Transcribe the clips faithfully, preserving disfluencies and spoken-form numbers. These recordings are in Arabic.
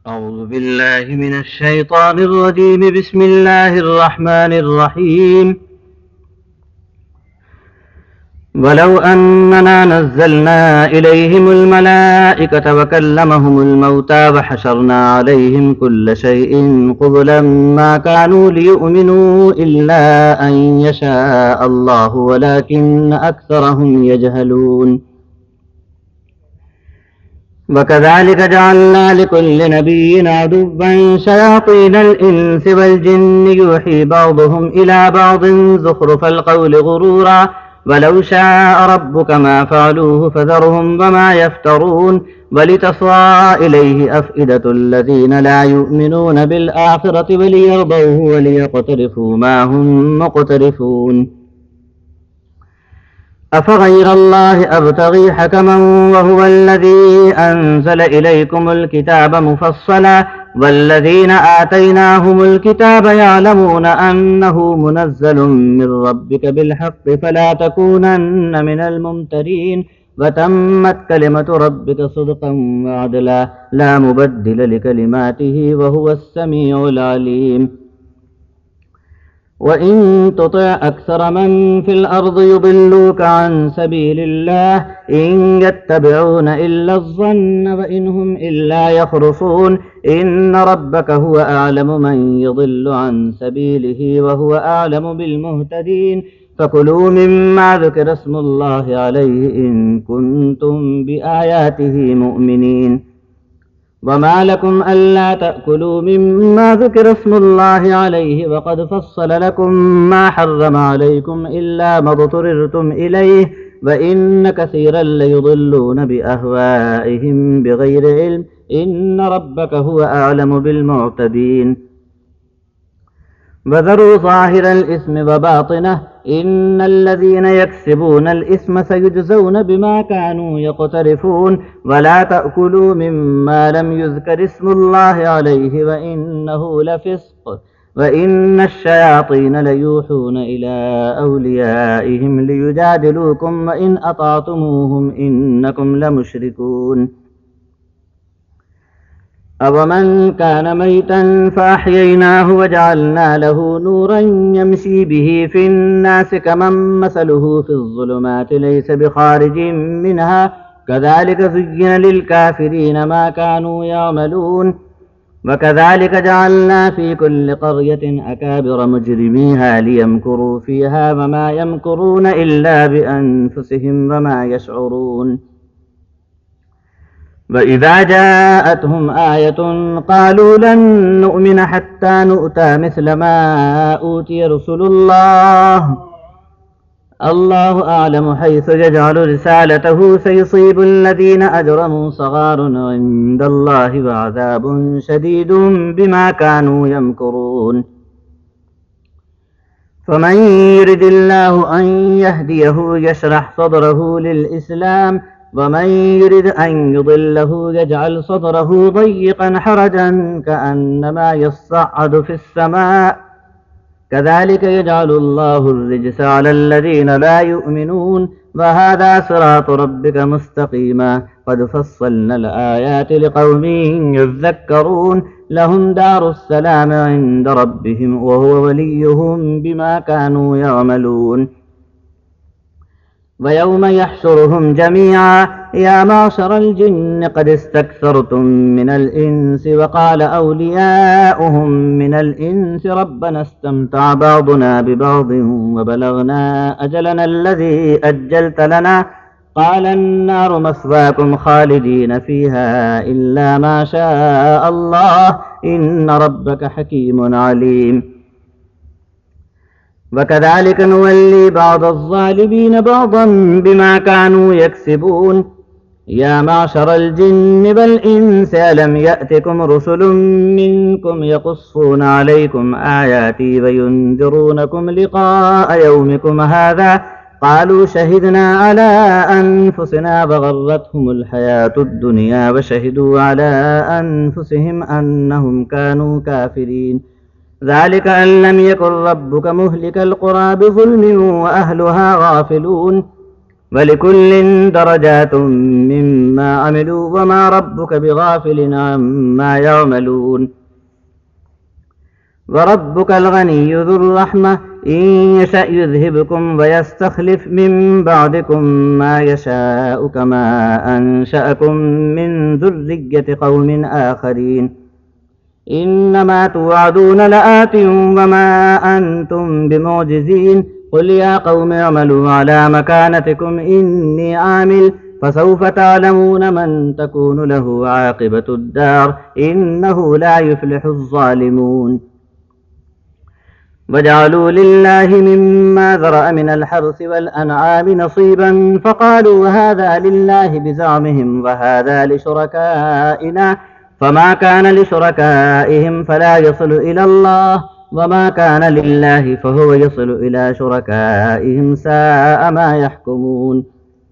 أعوذ بالله من الشيطان الرجيم. بسم الله الرحمن الرحيم. ولو أننا نزلنا إليهم الملائكة وكلمهم الموتى وحشرنا عليهم كل شيء قبلا ما كانوا ليؤمنوا إلا أن يشاء الله ولكن أكثرهم يجهلون. وكذلك جعلنا لكل نبي عدوا شياطين الإنس والجن يوحي بعضهم إلى بعض زخرف القول غرورا ولو شاء ربك ما فعلوه فذرهم وما يفترون ولتصغى إليه أفئدة الذين لا يؤمنون بالآخرة وليرضوه وليقترفوا ما هم مقترفون. أفغير الله أبتغي حكما وهو الذي أنزل إليكم الكتاب مفصلا والذين آتيناهم الكتاب يعلمون أنه منزل من ربك بالحق فلا تكونن من الممترين وتمت كلمة ربك صدقا وعدلا لا مبدل لكلماته وهو السميع العليم. وإن تطع أكثر من في الأرض يضلوك عن سبيل الله إن يتبعون إلا الظن وإن هم إلا يخرصون إن ربك هو أعلم من يضل عن سبيله وهو أعلم بالمهتدين. فكلوا مما ذكر اسم الله عليه إن كنتم بآياته مؤمنين. وما لكم ألا تأكلوا مما ذكر اسم الله عليه وقد فصل لكم ما حرم عليكم إلا ما اضطررتم إليه وإن كثيرا ليضلون بأهوائهم بغير علم إن ربك هو أعلم بالمعتدين. وذروا ظاهر الإثم وباطنه إن الذين يكسبون الإثم سيجزون بما كانوا يقترفون. ولا تأكلوا مما لم يذكر اسم الله عليه وإنه لفسق وإن الشياطين ليوحون إلى أوليائهم ليجادلوكم وإن أطعتموهم إنكم لمشركون. أَوَمَنْ كَانَ مَيْتًا فَأَحْيَيْنَاهُ وَجَعَلْنَا لَهُ نُورًا يَمْشِي بِهِ فِي النَّاسِ كَمَنْ مَثَلُهُ فِي الظُّلُمَاتِ لَيْسَ بِخَارِجٍ مِنْهَا كَذَلِكَ زُيِّنَ لِلْكَافِرِينَ مَا كَانُوا يَعْمَلُونَ. وَكَذَلِكَ جَعَلْنَا فِي كُلِّ قَرْيَةٍ أَكَابِرَ مُجْرِمِيهَا لِيَمْكُرُوا فِيهَا وَمَا يَمْكُرُونَ إِلَّا بِأَنْفُسِهِمْ وَمَا يَشْعُرُونَ. وإذا جاءتهم آية قالوا لن نؤمن حتى نؤتى مثل ما أوتي رسل الله الله أعلم حيث يجعل رسالته سيصيب الذين أجرموا صغار عند الله وعذاب شديد بما كانوا يمكرون. فمن يرد الله أن يهديه يشرح صدره للإسلام ومن يرد أن يضله يجعل صدره ضيقا حرجا كأنما يصعد في السماء كذلك يجعل الله الرجس على الذين لا يؤمنون. وهذا صراط ربك مستقيما قد فصلنا الآيات لقوم يذكرون. لهم دار السلام عند ربهم وهو وليهم بما كانوا يعملون. ويوم يحشرهم جميعا يا معشر الجن قد استكثرتم من الإنس وقال أولياؤهم من الإنس ربنا استمتع بعضنا ببعض وبلغنا أجلنا الذي أجلت لنا قال النار مثواكم خالدين فيها إلا ما شاء الله إن ربك حكيم عليم. وكذلك نولي بعض الظالمين بعضا بما كانوا يكسبون. يا معشر الجن والإنس ألم يأتكم رسل منكم يقصون عليكم آياتي وينذرونكم لقاء يومكم هذا قالوا شهدنا على أنفسنا وغرتهم الحياة الدنيا وشهدوا على أنفسهم أنهم كانوا كافرين. ذلك أن لم يكن ربك مهلك القرى بظلم وأهلها غافلون. ولكل درجات مما عملوا وما ربك بغافل عما يعملون وربك الغني ذو الرحمة إن يشأ يذهبكم ويستخلف من بعدكم ما يشاء كما أنشأكم من ذرية قوم آخرين إنما توعدون لآت وما أنتم بمعجزين قل يا قوم اعملوا على مكانتكم إني عامل فسوف تعلمون من تكون له عاقبة الدار إنه لا يفلح الظالمون وجعلوا لله مما ذرأ من الحرث والأنعام نصيبا فقالوا هذا لله بزعمهم وهذا لشركائنا فما كان لشركائهم فلا يصل إلى الله وما كان لله فهو يصل إلى شركائهم ساء ما يحكمون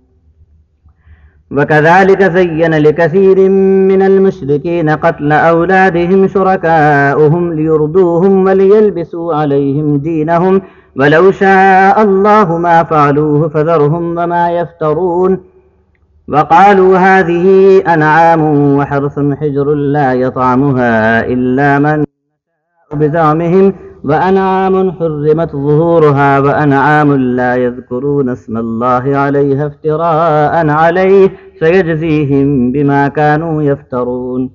وكذلك زين لكثير من المشركين قتل أولادهم شركاؤهم ليرضوهم وليلبسوا عليهم دينهم ولو شاء الله ما فعلوه فذرهم وما يفترون وقالوا هذه أنعام وحرث حجر لا يطعمها إلا من بزعمهم وأنعام حرمت ظهورها وأنعام لا يذكرون اسم الله عليها افتراء عليه سيجزيهم بما كانوا يفترون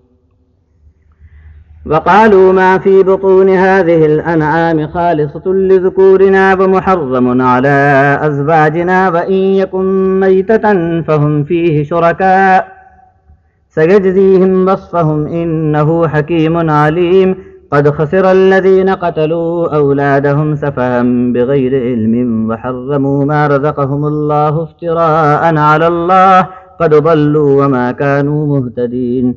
وقالوا ما في بطون هذه الأنعام خالصة لذكورنا ومحرم على أزواجنا وإن يكن ميتة فهم فيه شركاء سيجزيهم وصفهم إنه حكيم عليم قد خسر الذين قتلوا أولادهم سفها بغير علم وحرموا ما رزقهم الله افتراء على الله قد ضلوا وما كانوا مهتدين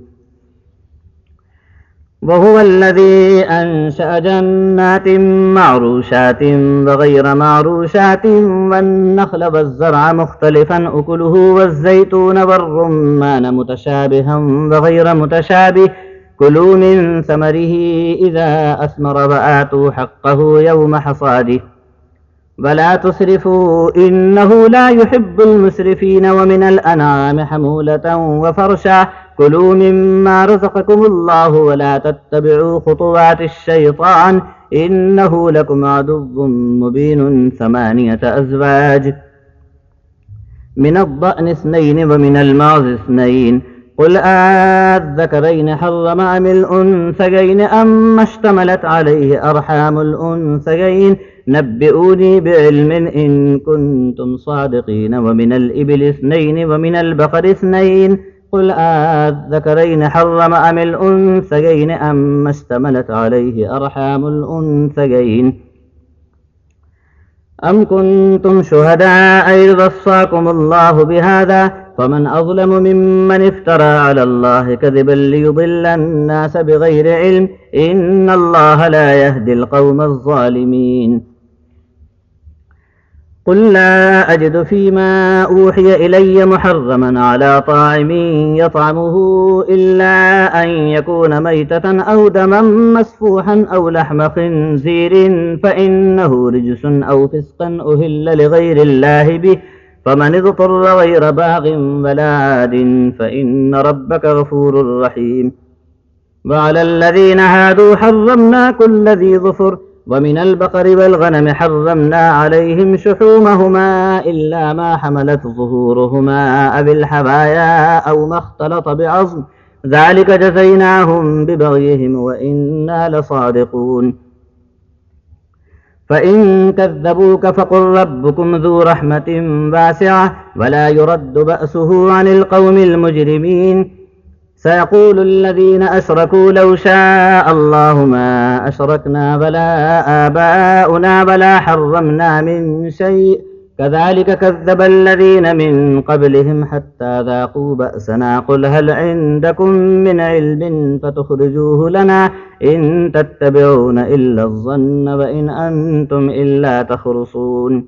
وهو الذي أنشأ جنات معروشات وغير معروشات والنخل والزرع مختلفا أكله والزيتون والرمان متشابها وغير متشابه كلوا من ثمره إذا أثمر وآتوا حقه يوم حصاده ولا تسرفوا إنه لا يحب المسرفين ومن الأنعام حمولة وفرشا كلوا مما رزقكم الله ولا تتبعوا خطوات الشيطان إنه لكم عدو مبين ثمانية أزواج من الضأن اثنين ومن المعز اثنين قل آذكرين حرم أم الأنثيين أما اشتملت عليه أرحام الأنثيين نبئوني بعلم إن كنتم صادقين ومن الإبل اثنين ومن البقر اثنين قل آذكرين حرم أم الأنثيين أما اشتملت عليه أرحام الأنثيين أم كنتم شهداء إذ وصاكم الله بهذا فمن أظلم ممن افترى على الله كذبا ليضل الناس بغير علم إن الله لا يهدي القوم الظالمين قل لا أجد فيما أوحي إلي محرما على طاعم يطعمه إلا أن يكون ميتة أو دما مسفوحا أو لحم خنزير فإنه رجس أو فسقا أهل لغير الله به فمن اضطر غير باغ ولا عاد فإن ربك غفور رحيم وعلى الذين هادوا حرمنا كل ذي ظفر ومن البقر والغنم حرمنا عليهم شحومهما إلا ما حملت ظهورهما أو الحوايا أو ما اختلط بعظم ذلك جزيناهم ببغيهم وإنا لصادقون فإن كذبوك فقل ربكم ذو رحمة واسعة ولا يرد بأسه عن القوم المجرمين سيقول الذين أشركوا لو شاء الله ما أشركنا ولا آباؤنا ولا حرمنا من شيء كذلك كذب الذين من قبلهم حتى ذاقوا بأسنا قل هل عندكم من علم فتخرجوه لنا إن تتبعون إلا الظن وإن أنتم إلا تخرصون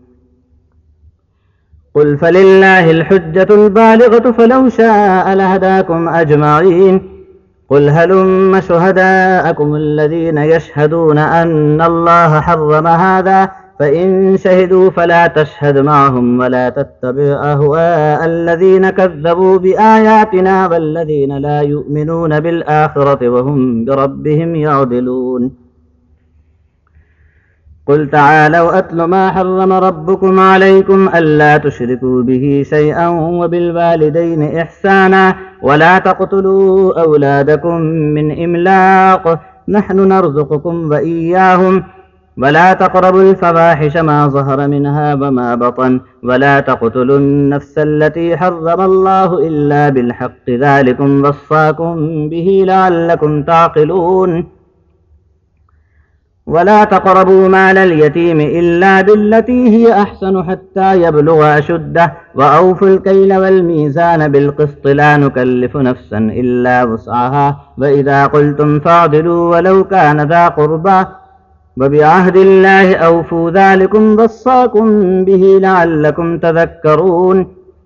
قل فلله الحجة البالغة فلو شاء لهداكم أجمعين قل هلم شهداءكم الذين يشهدون أن الله حرم هذا فإن شهدوا فلا تشهد معهم ولا تتبع أهواء الذين كذبوا بآياتنا والذين لا يؤمنون بالآخرة وهم بربهم يعدلون. قل تعالوا أتل ما حرم ربكم عليكم ألا تشركوا به شيئا وبالوالدين إحسانا ولا تقتلوا أولادكم من إملاق نحن نرزقكم وإياهم ولا تقربوا الفواحش ما ظهر منها وما بطن ولا تقتلوا النفس التي حرم الله إلا بالحق ذلكم وصاكم به لعلكم تعقلون. ولا تقربوا مال اليتيم إلا بالتي هي أحسن حتى يبلغ أشده وأوفوا الكيل والميزان بالقسط لا نكلف نفسا إلا وسعها وإذا قلتم فاعدلوا ولو كان ذا قربى وبعهد الله أوفوا ذلكم وصاكم به لعلكم تذكرون.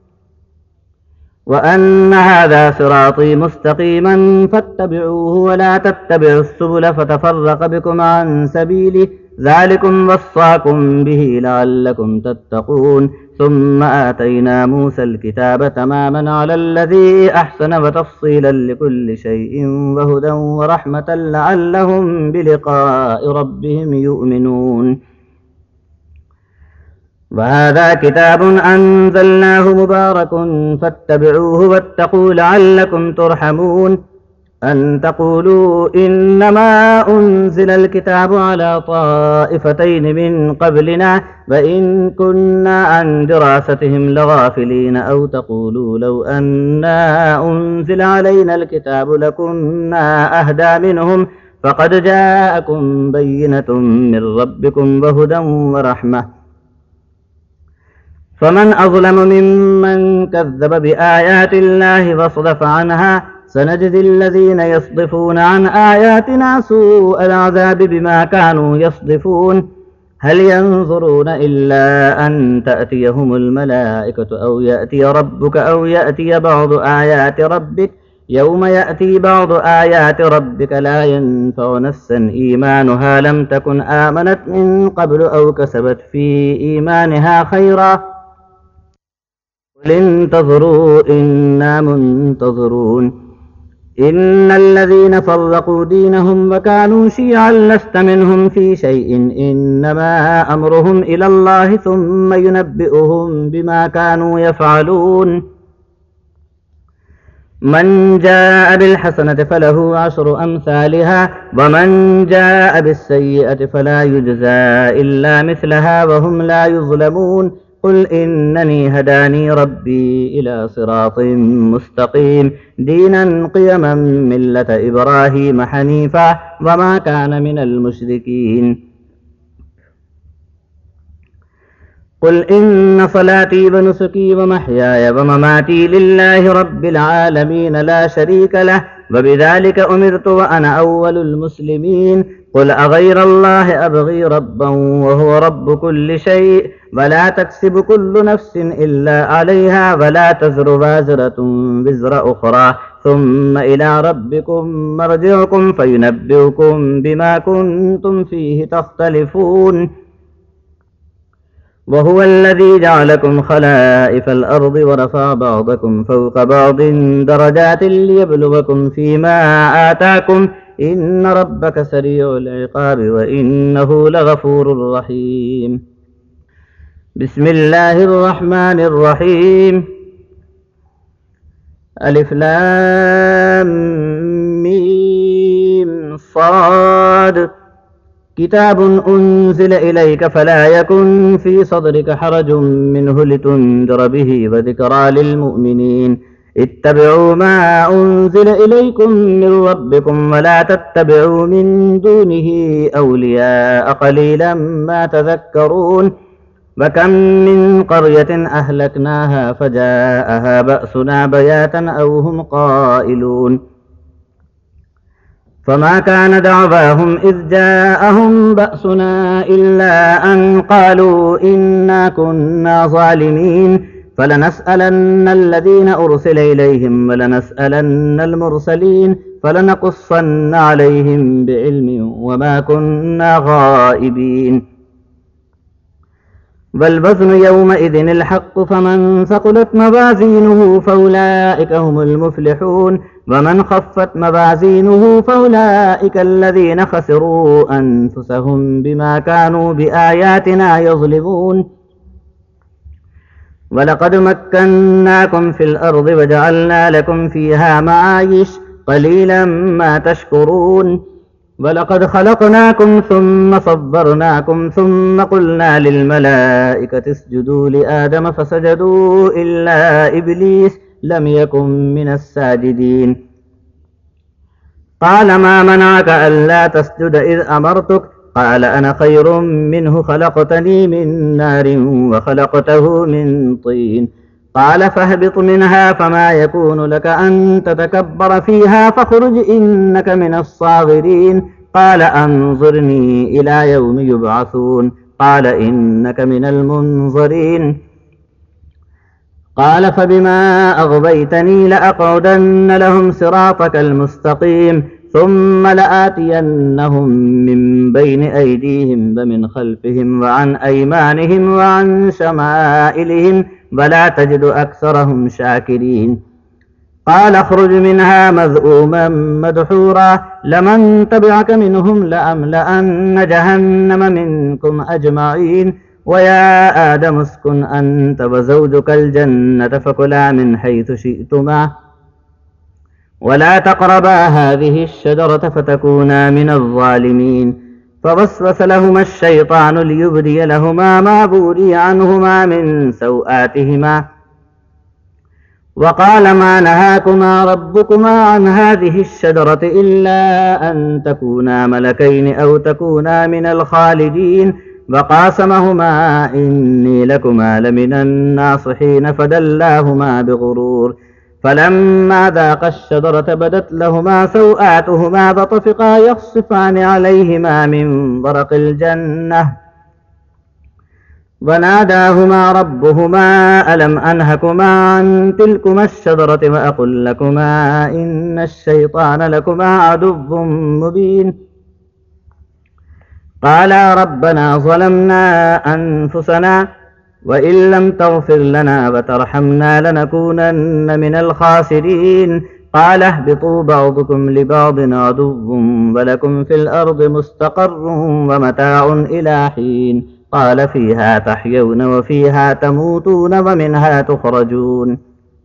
وأن هذا صراطي مستقيما فاتبعوه ولا تتبعوا السبل فتفرق بكم عن سبيله ذلكم وصاكم به لعلكم تتقون. ثم آتينا موسى الكتاب تماما على الذي أحسن وتفصيلا لكل شيء وهدى ورحمة لعلهم بلقاء ربهم يؤمنون. وهذا كتاب أنزلناه مبارك فاتبعوه واتقوا لعلكم ترحمون. أن تقولوا إنما أنزل الكتاب على طائفتين من قبلنا وإن كنا عن دراستهم لغافلين أو تقولوا لو أنا أنزل علينا الكتاب لكنا أهدى منهم فقد جاءكم بينة من ربكم وهدى ورحمة فمن أظلم ممن كذب بآيات الله وصدف عنها سنجزي الذين يصدفون عن آياتنا سوء العذاب بما كانوا يصدفون. هل ينظرون إلا أن تأتيهم الملائكة أو يأتي ربك أو يأتي بعض آيات ربك يوم يأتي بعض آيات ربك لا ينفع نفسا إيمانها لم تكن آمنت من قبل أو كسبت في إيمانها خيرا قل انتظروا إنا منتظرون. إن الذين فرقوا دينهم وكانوا شيعا لست منهم في شيء إنما أمرهم إلى الله ثم ينبئهم بما كانوا يفعلون. من جاء بالحسنة فله عشر أمثالها ومن جاء بالسيئة فلا يجزى إلا مثلها وهم لا يظلمون. قل إنني هداني ربي إلى صراط مستقيم دينا قيما ملة إبراهيم حنيفا وما كان من المشركين. قل إن صلاتي ونسكي ومحياي ومماتي لله رب العالمين لا شريك له وبذلك أمرت وأنا أول المسلمين. قل أغير الله أبغي ربا وهو رب كل شيء ولا تكسب كل نفس إلا عليها ولا تزر وازرة وزر أخرى ثم إلى ربكم مرجعكم فينبئكم بما كنتم فيه تختلفون. وهو الذي جعلكم خلائف الأرض ورفع بعضكم فوق بعض درجات ليبلوكم فيما آتاكم إن ربك سريع العقاب وإنه لغفور رحيم. بسم الله الرحمن الرحيم. ألف لام ميم صاد. كتاب أنزل إليك فلا يكن في صدرك حرج منه لتنذر به وذكرى للمؤمنين. اتبعوا ما أنزل إليكم من ربكم ولا تتبعوا من دونه أولياء قليلا ما تذكرون. وكم من قرية أهلكناها فجاءها بأسنا بياتا أو هم قائلون. فما كان دعواهم إذ جاءهم بأسنا إلا أن قالوا إنا كنا ظالمين. فلنسألن الذين أرسل إليهم ولنسألن المرسلين فلنقصن عليهم بعلم وما كنا غائبين. والوزن يومئذ الحق فمن ثقلت موازينه فأولئك هم المفلحون ومن خفت موازينه فأولئك الذين خسروا أنفسهم بما كانوا بآياتنا يظلمون ولقد مكناكم في الأرض وجعلنا لكم فيها معايش قليلا ما تشكرون ولقد خلقناكم ثم صبرناكم ثم قلنا للملائكة اسجدوا لآدم فسجدوا إلا إبليس لم يكن من الساجدين قال ما منعك ألا تسجد إذ أمرتك قال أنا خير منه خلقتني من نار وخلقته من طين قال فاهبط منها فما يكون لك أن تتكبر فيها فاخرج إنك من الصاغرين قال أنظرني إلى يوم يبعثون قال إنك من المنظرين قال فبما أغويتني لأقعدن لهم صراطك المستقيم ثم لآتينهم من بين أيديهم ومن خلفهم وعن أيمانهم وعن شمائلهم ولا تجد أكثرهم شاكرين قال اخرج منها مذءوما مدحورا لمن تبعك منهم لأملأن جهنم منكم أجمعين ويا آدم اسكن أنت وزوجك الجنة فكلا من حيث شئتما ولا تقربا هذه الشجرة فتكونا من الظالمين فوسوس لهما الشيطان ليبدي لهما ما بوري عنهما من سوآتهما وقال ما نهاكما ربكما عن هذه الشجرة إلا أن تكونا ملكين أو تكونا من الخالدين وقاسمهما إني لكما لمن الناصحين فدلاهما بغرور فلما ذاقا الشجرة بدت لهما سوآتهما فطفقا يخصفان عليهما من ورق الجنة وناداهما ربهما ألم أنهكما عن تلكما الشجرة وأقل لكما إن الشيطان لكما عدو مبين قالا ربنا ظلمنا أنفسنا وإن لم تغفر لنا وترحمنا لنكونن من الخاسرين قال اهبطوا بعضكم لبعض عدو ولكم في الأرض مستقر ومتاع إلى حين قال فيها تحيون وفيها تموتون ومنها تخرجون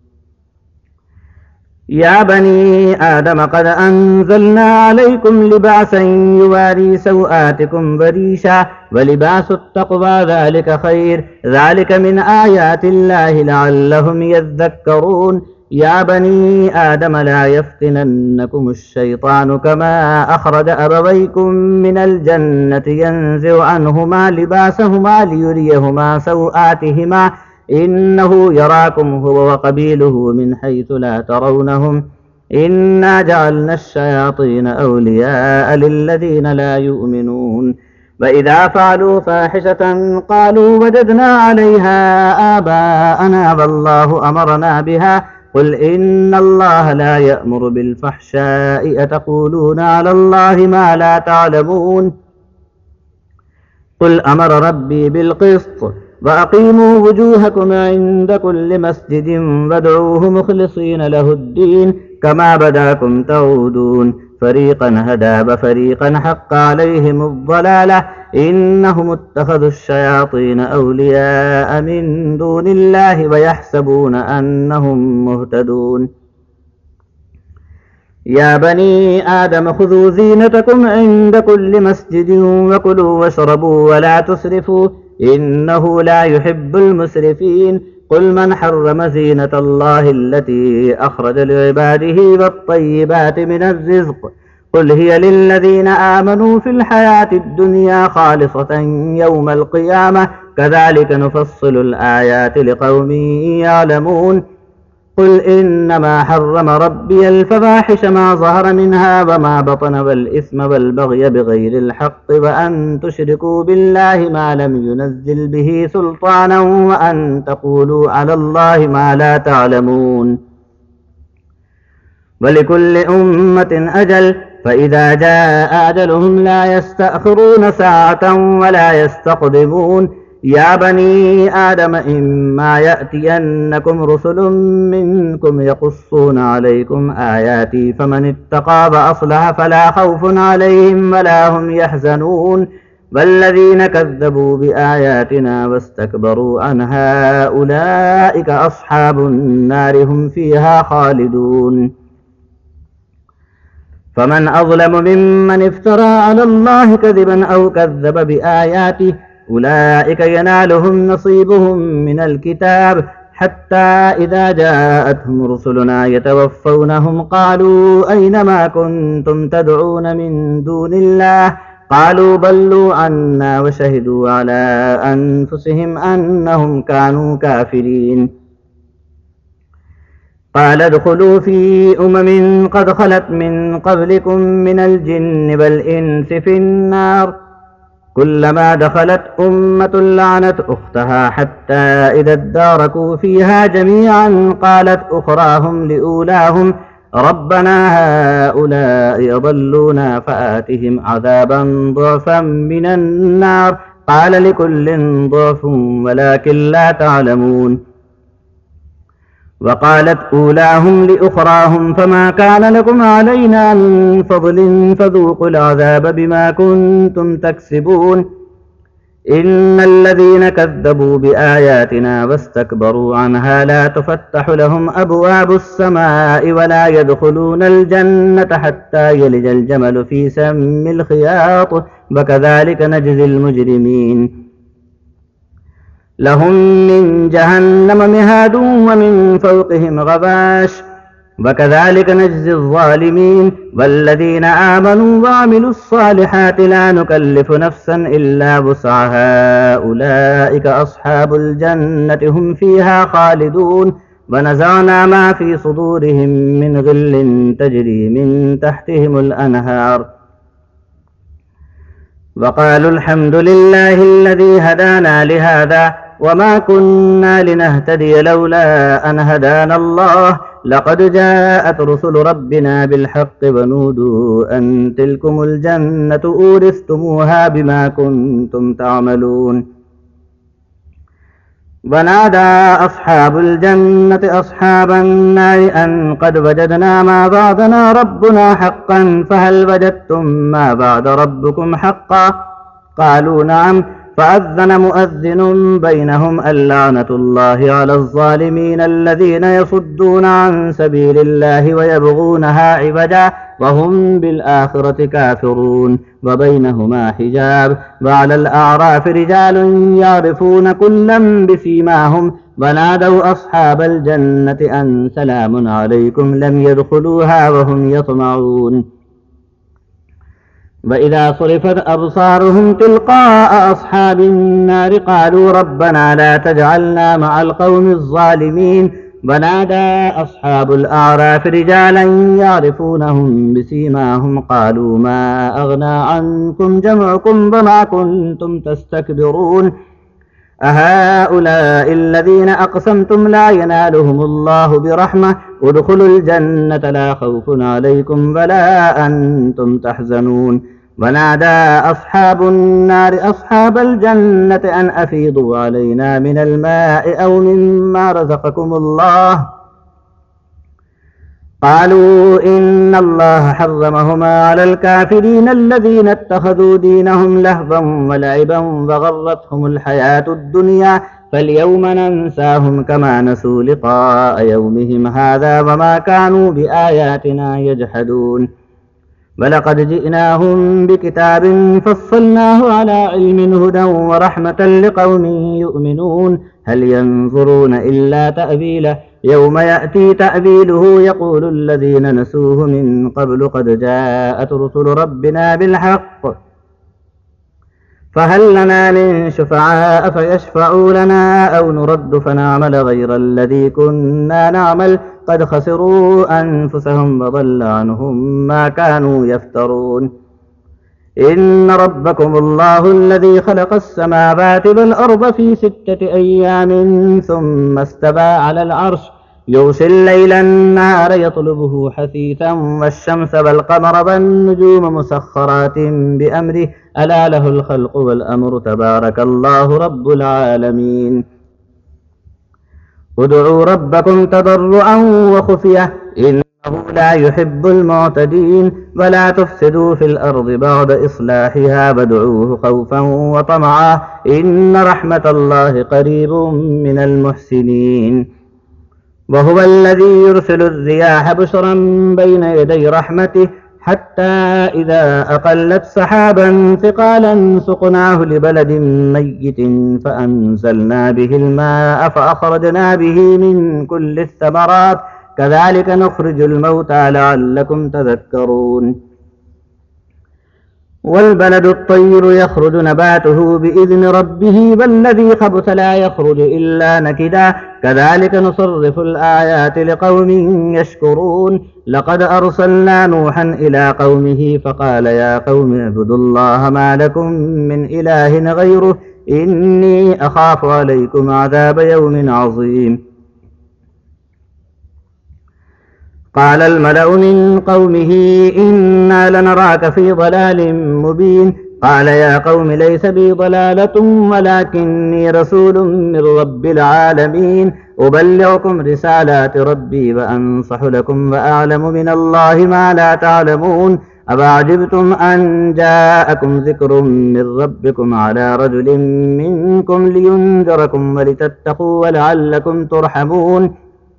يا بني آدم قد أنزلنا عليكم لباسا يواري سوآتكم وريشا ولباس التقوى ذلك خير ذلك من آيات الله لعلهم يذكرون يا بني آدم لا يفتننكم الشيطان كما أخرج أبويكم من الجنة ينزع عنهما لباسهما ليريهما سوآتهما إنه يراكم هو وقبيله من حيث لا ترونهم إنا جعلنا الشياطين أولياء للذين لا يؤمنون وإذا فعلوا فاحشة قالوا وجدنا عليها آباءنا والله أمرنا بها قل إن الله لا يأمر بالفحشاء أتقولون على الله ما لا تعلمون قل أمر ربي بالقسط وأقيموا وجوهكم عند كل مسجد وادعوه مخلصين له الدين كما بداكم تعودون فريقا هدى وفريقا حق عليهم الضلالة إنهم اتخذوا الشياطين أولياء من دون الله ويحسبون أنهم مهتدون يا بني آدم خذوا زينتكم عند كل مسجد وكلوا واشربوا ولا تسرفوا إنه لا يحب المسرفين قل من حرم زينة الله التي أخرج لعباده والطيبات من الرزق قل هي للذين آمنوا في الحياة الدنيا خالصة يوم القيامة كذلك نفصل الآيات لقوم يعلمون قل إنما حرم ربي الفواحش ما ظهر منها وما بطن والإثم والبغي بغير الحق وأن تشركوا بالله ما لم ينزل به سلطانا وأن تقولوا على الله ما لا تعلمون ولكل أمة أجل فإذا جاء أجلهم لا يستأخرون ساعة ولا يستقدمون يا بني آدم إما يأتينكم رسل منكم يقصون عليكم آياتي فمن اتقى وأصلح فلا خوف عليهم ولا هم يحزنون والذين كذبوا بآياتنا واستكبروا عنها أولئك أصحاب النار هم فيها خالدون فمن أظلم ممن افترى على الله كذبا أو كذب بآياته أولئك ينالهم نصيبهم من الكتاب حتى إذا جاءتهم رسلنا يتوفونهم قالوا أين ما كنتم تدعون من دون الله قالوا ضلوا عنا وشهدوا على أنفسهم أنهم كانوا كافرين قال ادخلوا في أمم قد خلت من قبلكم من الجن والإنس في النار كلما دخلت أمة لعنت أختها حتى إذا اداركوا فيها جميعا قالت أخراهم لأولاهم ربنا هؤلاء يضلونا فآتهم عذابا ضعفا من النار قال لكل ضعف ولكن لا تعلمون وقالت أولاهم لأخراهم فما كان لكم علينا من فضل فذوقوا العذاب بما كنتم تكسبون إن الذين كذبوا بآياتنا واستكبروا عنها لا تفتح لهم أبواب السماء ولا يدخلون الجنة حتى يلج الجمل في سم الخياط وكذلك نجزي المجرمين لهم من جهنم مهاد ومن فوقهم غباش وكذلك نجزي الظالمين والذين آمنوا وعملوا الصالحات لا نكلف نفسا إلا وسعها أولئك أصحاب الجنة هم فيها خالدون ونزعنا ما في صدورهم من غل تجري من تحتهم الأنهار وقالوا الحمد لله الذي هدانا لهذا وما كنا لنهتدي لولا أن هدانا الله لقد جاءت رسل ربنا بالحق ونودوا أن تلكم الجنة أورثتموها بما كنتم تعملون ونادى أصحاب الجنة أصحاب النار أن قد وجدنا ما وعدنا ربنا حقا فهل وجدتم ما وعد ربكم حقا قالوا نعم فأذن مؤذن بينهم اللعنة الله على الظالمين الذين يصدون عن سبيل الله ويبغونها عوجا وهم بالآخرة كافرون وبينهما حجاب وعلى الأعراف رجال يعرفون كلا بسيماهم ونادوا أصحاب الجنة أن سلام عليكم لم يدخلوها وهم يطمعون وإذا صرفت أبصارهم تلقاء أصحاب النار قالوا ربنا لا تجعلنا مع القوم الظالمين ونادى أصحاب الأعراف رجالا يعرفونهم بسيماهم قالوا ما أغنى عنكم جمعكم وما كنتم تستكبرون أهؤلاء الذين أقسمتم لا ينالهم الله برحمة ادخلوا الجنة لا خوف عليكم ولا أنتم تحزنون ونادى أصحاب النار أصحاب الجنة أن أفيضوا علينا من الماء أو مما رزقكم الله قالوا إن الله حرمهما على الكافرين الذين اتخذوا دينهم لهوا ولعبا وغرتهم الحياة الدنيا فاليوم ننساهم كما نسوا لقاء يومهم هذا وما كانوا بآياتنا يجحدون ولقد جئناهم بكتاب فصلناه على علم هدى ورحمة لقوم يؤمنون هل ينظرون إلا تأويله يوم يأتي تأويله يقول الذين نسوه من قبل قد جاءت رسل ربنا بالحق فهل لنا من شفعاء فيشفعوا لنا أو نرد فنعمل غير الذي كنا نعمل قد خسروا أنفسهم وضل عنهم ما كانوا يفترون إن ربكم الله الذي خلق السماوات والأرض في ستة أيام ثم استوى على العرش يغشي الليل النهار يطلبه حثيثا والشمس والقمر والنجوم مسخرات بأمره ألا له الخلق والأمر تبارك الله رب العالمين ادعوا ربكم تضرعا وخفية إنه لا يحب المعتدين ولا تفسدوا في الأرض بعد إصلاحها وادعوه خوفا وطمعا إن رحمة الله قريب من المحسنين وهو الذي يرسل الرياح بشرا بين يدي رحمته حتى إذا أقلت سحابا ثقالا سقناه لبلد ميت فأنزلنا به الماء فأخرجنا به من كل الثمرات كذلك نخرج الموتى لعلكم تذكرون والبلد الطير يخرج نباته بإذن ربه والذي خبث لا يخرج إلا نكدا كذلك نصرف الآيات لقوم يشكرون لقد أرسلنا نوحا إلى قومه فقال يا قوم اعبدوا الله ما لكم من إله غيره إني أخاف عليكم عذاب يوم عظيم قال الملأ من قومه إنا لنراك في ضلال مبين قال يا قوم ليس بي ضلالة ولكني رسول من رب العالمين أبلغكم رسالات ربي وأنصح لكم وأعلم من الله ما لا تعلمون أفعجبتم أن جاءكم ذكر من ربكم على رجل منكم لينذركم ولتتقوا ولعلكم ترحمون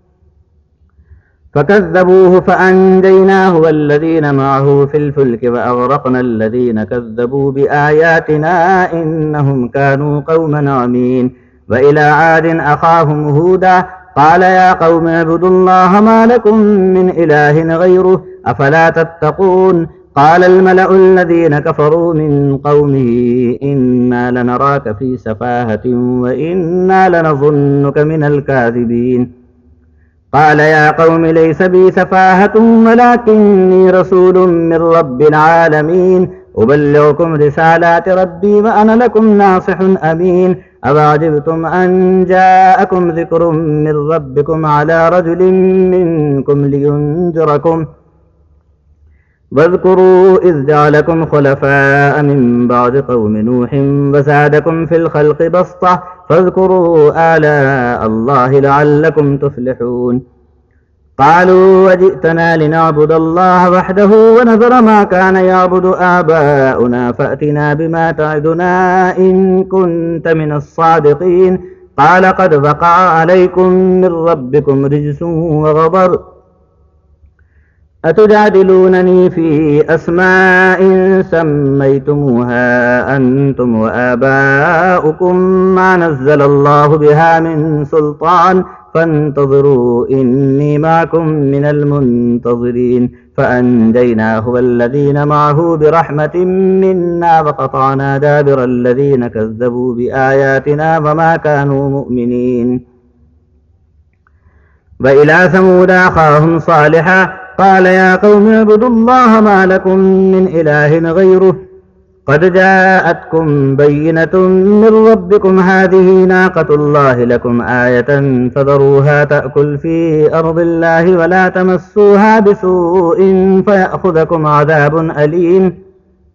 فكذبوه فأنجيناه والذين معه في الفلك وأغرقنا الذين كذبوا بآياتنا إنهم كانوا قوما عمين وإلى عاد أخاهم هودا قال يا قوم اعبدوا الله ما لكم من إله غيره أفلا تتقون قال الملأ الذين كفروا من قومه إنا لنراك في سفاهة وإنا لنظنك من الكاذبين قال يا قوم ليس بي سفاهة ولكني رسول من رب العالمين أبلغكم رسالات ربي وأنا لكم ناصح أمين أفعجبتم أن جاءكم ذكر من ربكم على رجل منكم لينذركم واذكروا إذ جعلكم خلفاء من بعد قوم نوح وزادكم في الخلق بسطة فاذكروا آلاء الله لعلكم تفلحون قالوا وجئتنا لنعبد الله وحده ونذر ما كان يعبد آباؤنا فأتنا بما تعدنا إن كنت من الصادقين قال قد وقع عليكم من ربكم رجس وغضب أتجادلونني في أسماء سميتموها أنتم وآباؤكم ما نزل الله بها من سلطان فانتظروا إني معكم من المنتظرين فأنجيناه والذين معه برحمة منا وقطعنا دابر الذين كذبوا بآياتنا وما كانوا مؤمنين وإلى ثمود أخاهم صالحا قال يا قوم اعبدوا الله ما لكم من إله غيره قد جاءتكم بينة من ربكم هذه ناقة الله لكم آية فذروها تأكل في أرض الله ولا تمسوها بسوء فيأخذكم عذاب أليم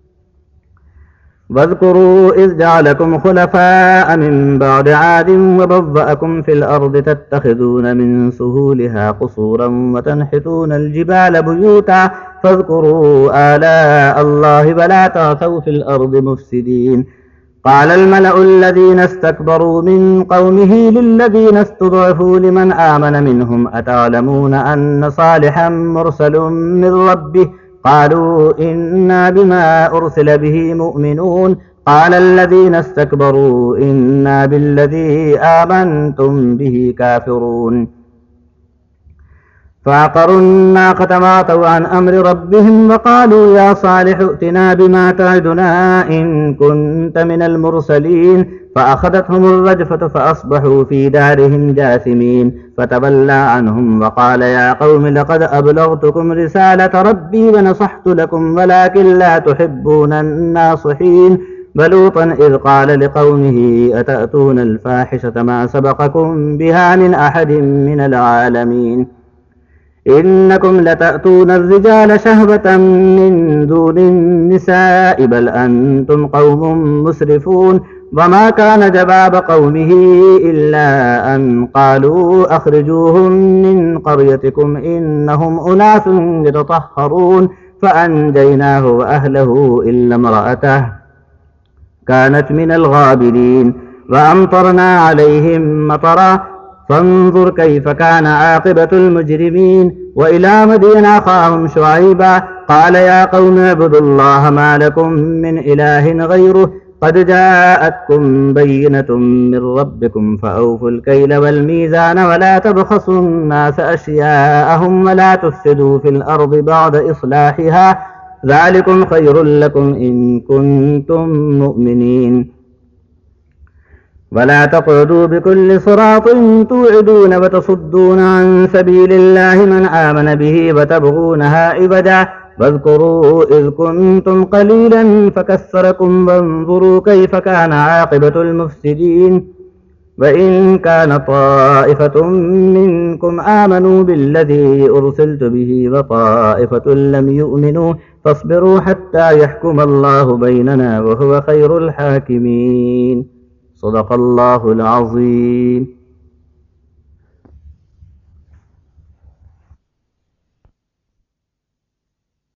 واذكروا إذ جعلكم خلفاء من بعد عاد وبوأكم في الأرض تتخذون من سهولها قصورا وتنحتون الجبال بيوتا فاذكروا آلاء الله ولا تعثوا في الأرض مفسدين قال الملأ الذين استكبروا من قومه للذين استضعفوا لمن آمن منهم أتعلمون أن صالحا مرسل من ربه قالوا إنا بما أرسل به مؤمنون قال الذين استكبروا إنا بالذي آمنتم به كافرون فعقروا الناقة وعتوا عن أمر ربهم وقالوا يا صالح ائتنا بما تعدنا إن كنت من المرسلين فأخذتهم الرجفة فأصبحوا في دارهم جاثمين فتولى عنهم وقال يا قوم لقد أبلغتكم رسالة ربي ونصحت لكم ولكن لا تحبون الناصحين ولوطا إذ قال لقومه أتأتون الفاحشة ما سبقكم بها من أحد من العالمين إنكم لتأتون الرجال شهوة من دون النساء بل أنتم قوم مسرفون وما كان جواب قومه إلا أن قالوا أخرجوهم من قريتكم إنهم أناس يتطهرون فأنجيناه وأهله إلا امرأته كانت من الغابرين وأمطرنا عليهم مطرا فانظر كيف كان عاقبة المجرمين وإلى مدين أخاهم شعيبا قال يا قوم اعبدوا الله ما لكم من إله غيره قد جاءتكم بينة من ربكم فأوفوا الكيل والميزان ولا تبخسوا الناس أشياءهم ولا تفسدوا في الأرض بعد إصلاحها ذلكم خير لكم إن كنتم مؤمنين ولا تقعدوا بكل صراط توعدون وتصدون عن سبيل الله من آمن به وتبغونها عوجا واذكروا إذ كنتم قليلا فكثركم وانظروا كيف كان عاقبة المفسدين وإن كان طائفة منكم آمنوا بالذي أرسلت به وطائفة لم يؤمنوا فاصبروا حتى يحكم الله بيننا وهو خير الحاكمين صدق الله العظيم.